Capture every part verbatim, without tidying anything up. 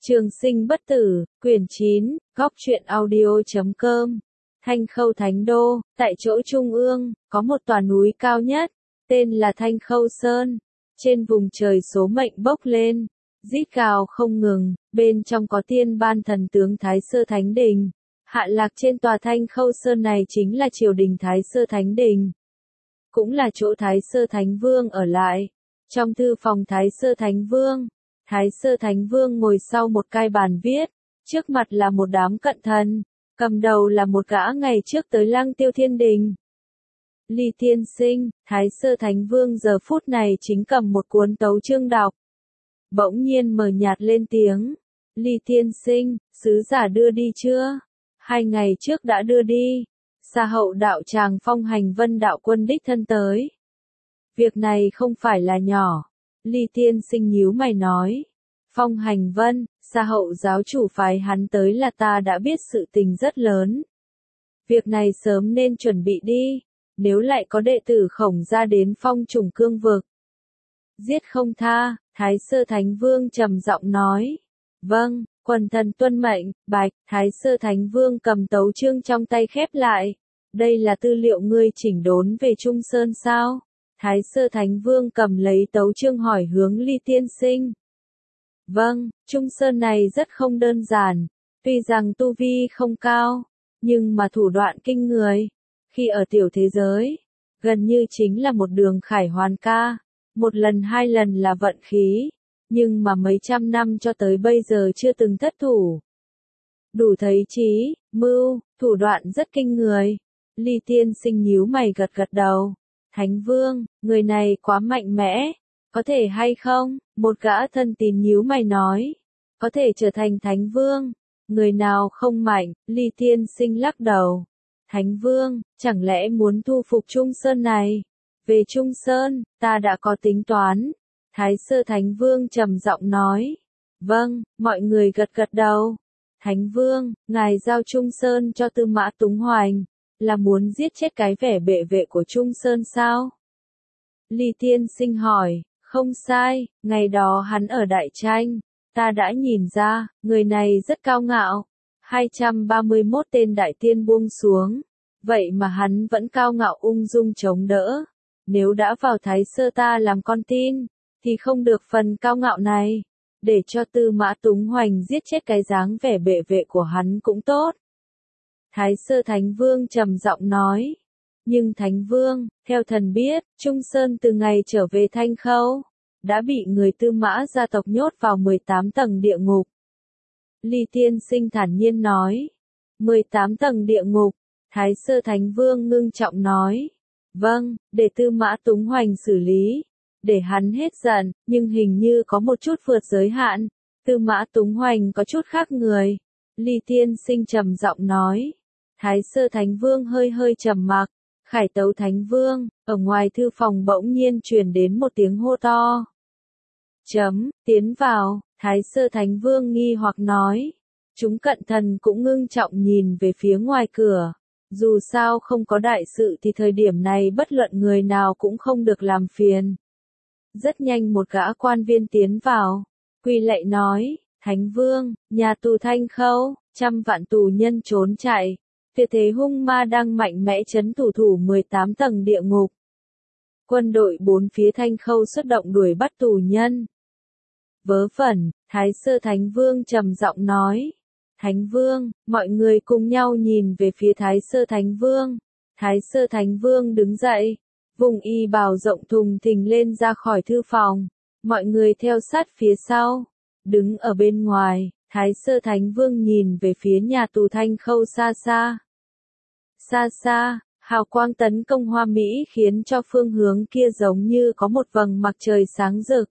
Trường sinh bất tử, quyển chín, góc truyện audio chấm com. Thanh Khâu Thánh Đô, tại chỗ trung ương, có một tòa núi cao nhất, tên là Thanh Khâu Sơn. Trên vùng trời số mệnh bốc lên, rít gào không ngừng, bên trong có tiên ban thần tướng Thái Sơ Thánh Đình. Hạ lạc trên tòa Thanh Khâu Sơn này chính là triều đình Thái Sơ Thánh Đình. Cũng là chỗ Thái Sơ Thánh Vương ở lại. Trong thư phòng Thái Sơ Thánh Vương, Thái Sơ Thánh Vương ngồi sau một cái bàn viết, trước mặt là một đám cận thần, cầm đầu là một gã ngày trước tới Lăng Tiêu Thiên Đình. Ly Tiên Sinh, Thái Sơ Thánh Vương giờ phút này chính cầm một cuốn tấu chương đọc. Bỗng nhiên mờ nhạt lên tiếng, Ly Tiên Sinh, sứ giả đưa đi chưa? Hai ngày trước đã đưa đi. Sa hậu đạo tràng phong hành Vân đạo quân đích thân tới. Việc này không phải là nhỏ. Ly Tiên Sinh nhíu mày nói. Phong hành Vân, Sa hậu giáo chủ phái hắn tới là ta đã biết sự tình rất lớn. Việc này sớm nên chuẩn bị đi. Nếu lại có đệ tử Khổng ra đến phong trùng cương vực, giết không tha. Thái Sơ Thánh Vương trầm giọng nói. Vâng, quần thần tuân mệnh. Bạch. Thái Sơ Thánh Vương cầm tấu chương trong tay khép lại. Đây là tư liệu ngươi chỉnh đốn về Trung Sơn sao? Thái Sơ Thánh Vương cầm lấy tấu chương hỏi hướng Ly Tiên Sinh. Vâng, Trung Sơn này rất không đơn giản. Tuy rằng tu vi không cao, nhưng mà thủ đoạn kinh người. Khi ở tiểu thế giới, gần như chính là một đường khải hoàn ca. Một lần hai lần là vận khí, nhưng mà mấy trăm năm cho tới bây giờ chưa từng thất thủ. Đủ thấy trí, mưu, thủ đoạn rất kinh người. Ly Tiên Sinh nhíu mày gật gật đầu. Thánh Vương, người này quá mạnh mẽ. Có thể hay không? Một gã thân tín nhíu mày nói. Có thể trở thành Thánh Vương. Người nào không mạnh? Ly Tiên Sinh lắc đầu. Thánh Vương, chẳng lẽ muốn thu phục Trung Sơn này? Về Trung Sơn, ta đã có tính toán. Thái Sơ Thánh Vương trầm giọng nói. Vâng, mọi người gật gật đầu. Thánh Vương, ngài giao Trung Sơn cho Tư Mã Túng Hoành, là muốn giết chết cái vẻ bệ vệ của Trung Sơn sao? Ly Tiên Sinh hỏi. Không sai, ngày đó hắn ở Đại Tranh, ta đã nhìn ra, người này rất cao ngạo. hai trăm ba mươi mốt tên đại tiên buông xuống, vậy mà hắn vẫn cao ngạo ung dung chống đỡ. Nếu đã vào Thái Sơ ta làm con tin, thì không được phần cao ngạo này. Để cho Tư Mã Túng Hoành giết chết cái dáng vẻ bệ vệ của hắn cũng tốt. Thái Sơ Thánh Vương trầm giọng nói. Nhưng Thánh Vương, theo thần biết, Trung Sơn từ ngày trở về Thanh Khâu, đã bị người Tư Mã gia tộc nhốt vào mười tám tầng địa ngục. Ly Tiên Sinh thản nhiên nói. mười tám tầng địa ngục. Thái Sơ Thánh Vương ngưng trọng nói. Vâng, để Tư Mã Túng Hoành xử lý. Để hắn hết giận, nhưng hình như có một chút vượt giới hạn. Tư Mã Túng Hoành có chút khác người. Ly Tiên Sinh trầm giọng nói. Thái Sơ Thánh Vương hơi hơi trầm mặc. Khải Tấu Thánh Vương, ở ngoài thư phòng bỗng nhiên truyền đến một tiếng hô to. Chấm, tiến vào. Thái Sơ Thánh Vương nghi hoặc nói. Chúng cận thần cũng ngưng trọng nhìn về phía ngoài cửa. Dù sao không có đại sự thì thời điểm này bất luận người nào cũng không được làm phiền. Rất nhanh một gã quan viên tiến vào. Quỳ lạy nói, Thánh Vương, nhà tù Thanh Khâu, trăm vạn tù nhân trốn chạy. Tuyệt thế hung ma đang mạnh mẽ trấn thủ thủ mười tám tầng địa ngục. Quân đội bốn phía Thanh Khâu xuất động đuổi bắt tù nhân. Vớ vẩn, Thái Sơ Thánh Vương trầm giọng nói. Thánh Vương, mọi người cùng nhau nhìn về phía Thái Sơ Thánh Vương. Thái Sơ Thánh Vương đứng dậy, vùng y bào rộng thùng thình lên ra khỏi thư phòng. Mọi người theo sát phía sau, đứng ở bên ngoài. Thái Sơ Thánh Vương nhìn về phía nhà tù Thanh Khâu xa xa. Xa xa, hào quang tấn công hoa mỹ khiến cho phương hướng kia giống như có một vầng mặt trời sáng rực.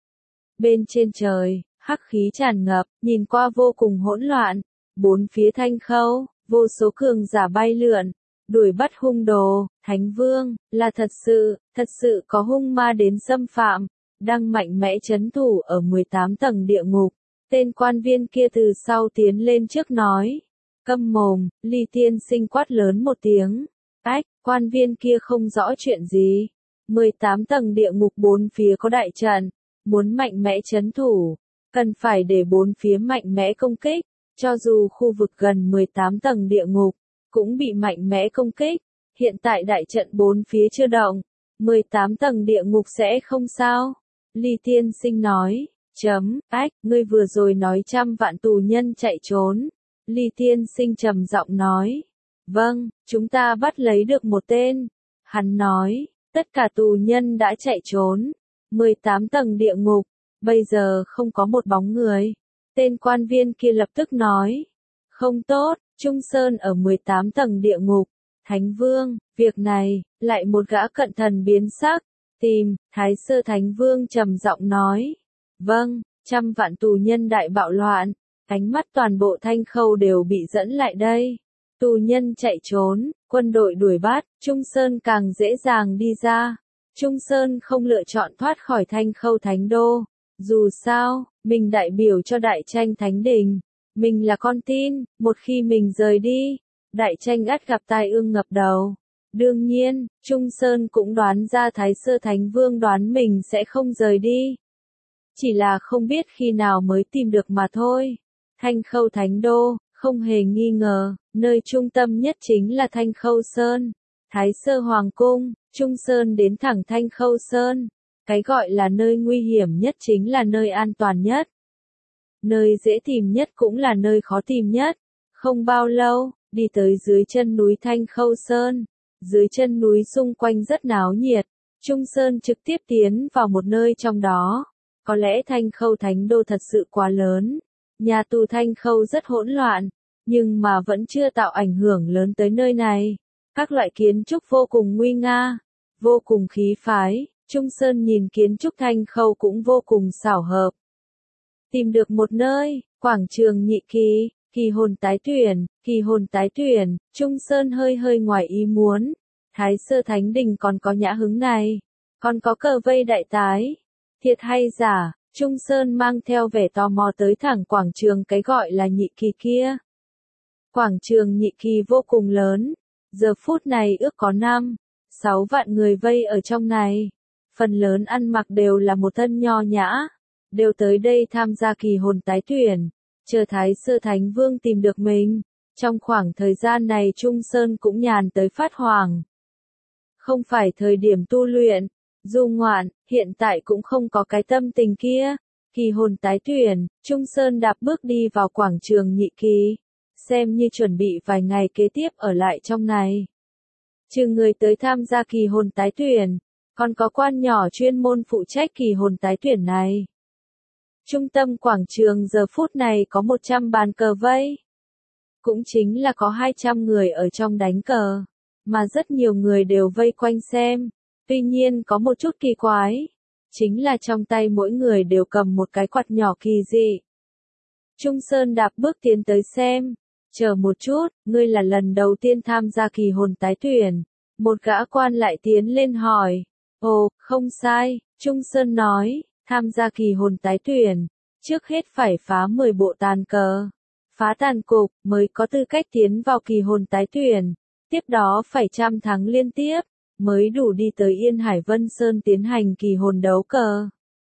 Bên trên trời, hắc khí tràn ngập, nhìn qua vô cùng hỗn loạn. Bốn phía Thanh Khâu, vô số cường giả bay lượn, đuổi bắt hung đồ. Thánh Vương, là thật sự, thật sự có hung ma đến xâm phạm, đang mạnh mẽ trấn thủ ở mười tám tầng địa ngục. Tên quan viên kia từ sau tiến lên trước nói. Câm mồm. Ly Tiên Sinh quát lớn một tiếng. Ách, quan viên kia không rõ chuyện gì. mười tám tầng địa ngục bốn phía có đại trận, muốn mạnh mẽ trấn thủ. cần phải để bốn phía mạnh mẽ công kích, cho dù khu vực gần mười tám tầng địa ngục, cũng bị mạnh mẽ công kích. Hiện tại đại trận bốn phía chưa động, mười tám tầng địa ngục sẽ không sao. Ly Tiên Sinh nói, chấm, ách, ngươi vừa rồi nói trăm vạn tù nhân chạy trốn. Ly Tiên Sinh trầm giọng nói, vâng, chúng ta bắt lấy được một tên. Hắn nói, tất cả tù nhân đã chạy trốn, mười tám tầng địa ngục, bây giờ không có một bóng người. Tên quan viên kia lập tức nói, không tốt, Trung Sơn ở mười tám tầng địa ngục. Thánh Vương, việc này, lại một gã cận thần biến sắc, tìm, Thái Sơ Thánh Vương trầm giọng nói, vâng, trăm vạn tù nhân đại bạo loạn, ánh mắt toàn bộ Thanh Khâu đều bị dẫn lại đây. Tù nhân chạy trốn, quân đội đuổi bắt, Trung Sơn càng dễ dàng đi ra. Trung Sơn không lựa chọn thoát khỏi Thanh Khâu Thánh Đô. Dù sao, mình đại biểu cho Đại Tranh Thánh Đình. Mình là con tin, một khi mình rời đi, Đại Tranh ắt gặp tai ương ngập đầu. Đương nhiên, Trung Sơn cũng đoán ra Thái Sơ Thánh Vương đoán mình sẽ không rời đi. Chỉ là không biết khi nào mới tìm được mà thôi. Thanh Khâu Thánh Đô, không hề nghi ngờ, nơi trung tâm nhất chính là Thanh Khâu Sơn. Thái Sơ Hoàng Cung, Trung Sơn đến thẳng Thanh Khâu Sơn. Cái gọi là nơi nguy hiểm nhất chính là nơi an toàn nhất. Nơi dễ tìm nhất cũng là nơi khó tìm nhất. Không bao lâu, đi tới dưới chân núi Thanh Khâu Sơn. Dưới chân núi xung quanh rất náo nhiệt. Trung Sơn trực tiếp tiến vào một nơi trong đó. Có lẽ Thanh Khâu Thánh Đô thật sự quá lớn. Nhà tù Thanh Khâu rất hỗn loạn, nhưng mà vẫn chưa tạo ảnh hưởng lớn tới nơi này. Các loại kiến trúc vô cùng nguy nga, vô cùng khí phái. Trung Sơn nhìn kiến trúc Thanh Khâu cũng vô cùng xảo hợp. Tìm được một nơi, quảng trường nhị kỳ, kỳ hồn tái tuyển, kỳ hồn tái tuyển, Trung Sơn hơi hơi ngoài ý muốn. Thái Sơ Thánh Đình còn có nhã hứng này, còn có cờ vây đại tái. Thiệt hay giả, Trung Sơn mang theo vẻ tò mò tới thẳng quảng trường cái gọi là nhị kỳ kia. Quảng trường nhị kỳ vô cùng lớn, giờ phút này ước có năm, sáu vạn người vây ở trong này. Phần lớn ăn mặc đều là một thân nho nhã, đều tới đây tham gia kỳ hồn tái tuyển, chờ Thái Sơ Thánh Vương tìm được mình. Trong khoảng thời gian này Trung Sơn cũng nhàn tới phát hoàng. Không phải thời điểm tu luyện, du ngoạn, hiện tại cũng không có cái tâm tình kia. Kỳ hồn tái tuyển, Trung Sơn đạp bước đi vào quảng trường nhị kỳ, xem như chuẩn bị vài ngày kế tiếp ở lại trong này. Trừ người tới tham gia kỳ hồn tái tuyển, còn có quan nhỏ chuyên môn phụ trách kỳ hồn tái tuyển này. Trung tâm quảng trường giờ phút này có một trăm bàn cờ vây. Cũng chính là có hai trăm người ở trong đánh cờ, mà rất nhiều người đều vây quanh xem. Tuy nhiên có một chút kỳ quái, chính là trong tay mỗi người đều cầm một cái quạt nhỏ kỳ dị. Trung Sơn đạp bước tiến tới xem. Chờ một chút, ngươi là lần đầu tiên tham gia kỳ hồn tái tuyển. Một gã quan lại tiến lên hỏi. Ồ, không sai, Trung Sơn nói, tham gia kỳ hồn tái tuyển, trước hết phải phá mười bộ tàn cờ. Phá tàn cục, mới có tư cách tiến vào kỳ hồn tái tuyển. Tiếp đó phải trăm thắng liên tiếp, mới đủ đi tới Yên Hải Vân Sơn tiến hành kỳ hồn đấu cờ.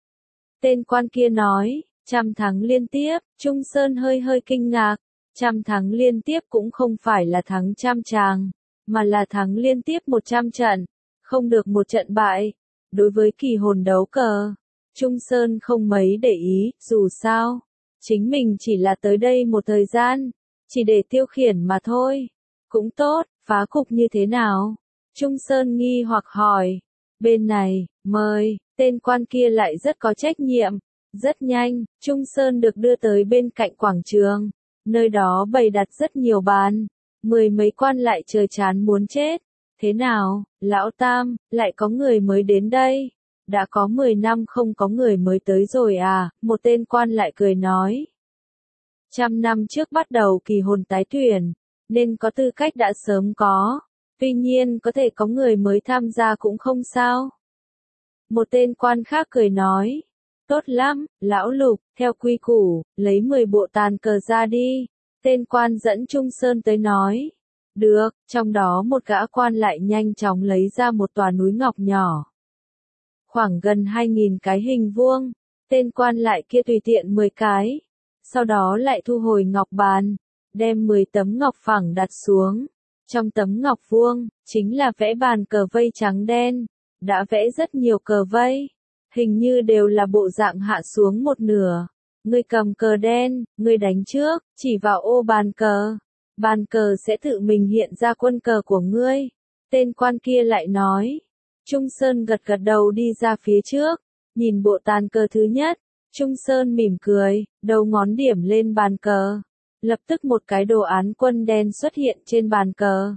Tên quan kia nói, trăm thắng liên tiếp, Trung Sơn hơi hơi kinh ngạc. Trăm thắng liên tiếp cũng không phải là thắng trăm tràng, mà là thắng liên tiếp một trăm trận, không được một trận bại. Đối với kỳ hồn đấu cờ, Trung Sơn không mấy để ý, dù sao, chính mình chỉ là tới đây một thời gian, chỉ để tiêu khiển mà thôi. Cũng tốt, phá cục như thế nào? Trung Sơn nghi hoặc hỏi. Bên này, mời, tên quan kia lại rất có trách nhiệm. Rất nhanh, Trung Sơn được đưa tới bên cạnh quảng trường. Nơi đó bày đặt rất nhiều bàn. Mười mấy quan lại chờ chán muốn chết. Thế nào, lão Tam, lại có người mới đến đây? Đã có mười năm không có người mới tới rồi à? Một tên quan lại cười nói. Trăm năm trước bắt đầu kỳ hồn tái tuyển, nên có tư cách đã sớm có. Tuy nhiên có thể có người mới tham gia cũng không sao. Một tên quan khác cười nói. Tốt lắm, lão Lục, theo quy củ, lấy mười bộ tàn cờ ra đi. Tên quan dẫn Trung Sơn tới nói. Được, trong đó một gã quan lại nhanh chóng lấy ra một tòa núi ngọc nhỏ. Khoảng gần hai nghìn cái hình vuông. Tên quan lại kia tùy tiện mười cái, sau đó lại thu hồi ngọc bàn, đem mười tấm ngọc phẳng đặt xuống. Trong tấm ngọc vuông, chính là vẽ bàn cờ vây trắng đen, đã vẽ rất nhiều cờ vây, hình như đều là bộ dạng hạ xuống một nửa. Ngươi cầm cờ đen, ngươi đánh trước, chỉ vào ô bàn cờ. Bàn cờ sẽ tự mình hiện ra quân cờ của ngươi. Tên quan kia lại nói. Trung Sơn gật gật đầu đi ra phía trước, nhìn bộ tàn cờ thứ nhất. Trung Sơn mỉm cười, đầu ngón điểm lên bàn cờ. Lập tức một cái đồ án quân đen xuất hiện trên bàn cờ.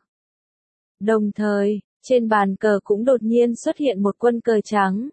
Đồng thời, trên bàn cờ cũng đột nhiên xuất hiện một quân cờ trắng.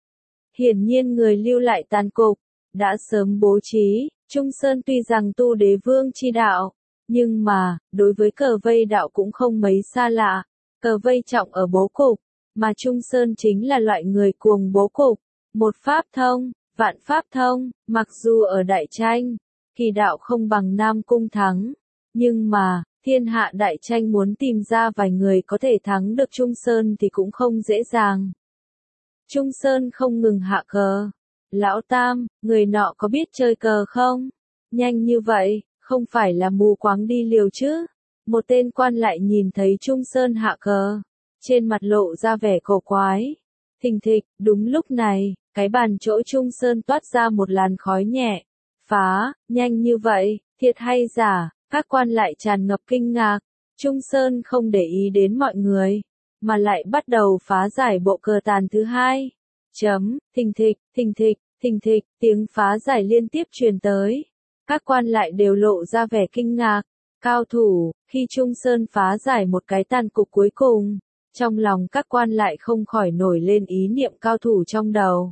Hiển nhiên người lưu lại tàn cục, đã sớm bố trí. Trung Sơn tuy rằng tu đế vương chi đạo, nhưng mà, đối với cờ vây đạo cũng không mấy xa lạ. Cờ vây trọng ở bố cục, mà Trung Sơn chính là loại người cuồng bố cục. Một pháp thông, vạn pháp thông, mặc dù ở đại tranh, kỳ đạo không bằng Nam Cung thắng. Nhưng mà, thiên hạ đại tranh muốn tìm ra vài người có thể thắng được Trung Sơn thì cũng không dễ dàng. Trung Sơn không ngừng hạ cờ. Lão Tam, người nọ có biết chơi cờ không? Nhanh như vậy, không phải là mù quáng đi liều chứ? Một tên quan lại nhìn thấy Trung Sơn hạ cờ, trên mặt lộ ra vẻ cổ quái. Thình thịch, đúng lúc này, cái bàn chỗ Trung Sơn toát ra một làn khói nhẹ. Phá, nhanh như vậy, thiệt hay giả? Các quan lại tràn ngập kinh ngạc. Trung Sơn không để ý đến mọi người, mà lại bắt đầu phá giải bộ cờ tàn thứ hai. Chấm, thình thịch, thình thịch, thình thịch, tiếng phá giải liên tiếp truyền tới. Các quan lại đều lộ ra vẻ kinh ngạc. Cao thủ, khi Trung Sơn phá giải một cái tàn cục cuối cùng, trong lòng các quan lại không khỏi nổi lên ý niệm cao thủ trong đầu.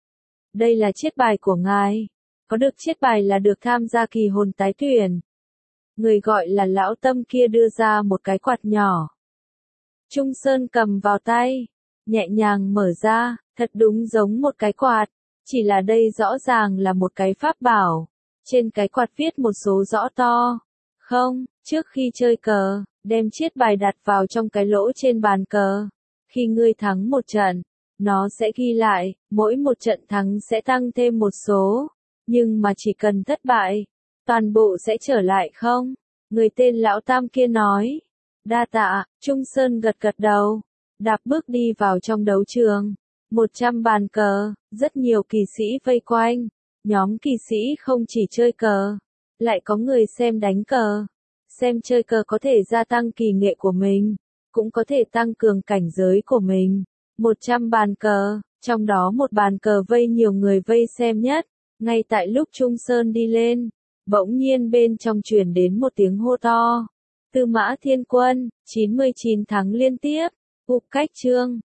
Đây là chiết bài của ngài. Có được chiết bài là được tham gia kỳ hồn tái tuyển. Người gọi là lão Tâm kia đưa ra một cái quạt nhỏ. Trung Sơn cầm vào tay, nhẹ nhàng mở ra, thật đúng giống một cái quạt, chỉ là đây rõ ràng là một cái pháp bảo. Trên cái quạt viết một số rõ to. Không, trước khi chơi cờ, đem chiết bài đặt vào trong cái lỗ trên bàn cờ. Khi ngươi thắng một trận, nó sẽ ghi lại, mỗi một trận thắng sẽ tăng thêm một số. Nhưng mà chỉ cần thất bại, toàn bộ sẽ trở lại không? Người tên lão Tam kia nói. Đa tạ, Trung Sơn gật gật đầu, đạp bước đi vào trong đấu trường. Một trăm bàn cờ, rất nhiều kỳ sĩ vây quanh. Nhóm kỳ sĩ không chỉ chơi cờ, lại có người xem đánh cờ. Xem chơi cờ có thể gia tăng kỳ nghệ của mình, cũng có thể tăng cường cảnh giới của mình. Một trăm bàn cờ, trong đó một bàn cờ vây nhiều người vây xem nhất. Ngay tại lúc Trung Sơn đi lên, bỗng nhiên bên trong truyền đến một tiếng hô to. Tư Mã Thiên Quân, chín mươi chín thắng liên tiếp. Ục Cách Chương,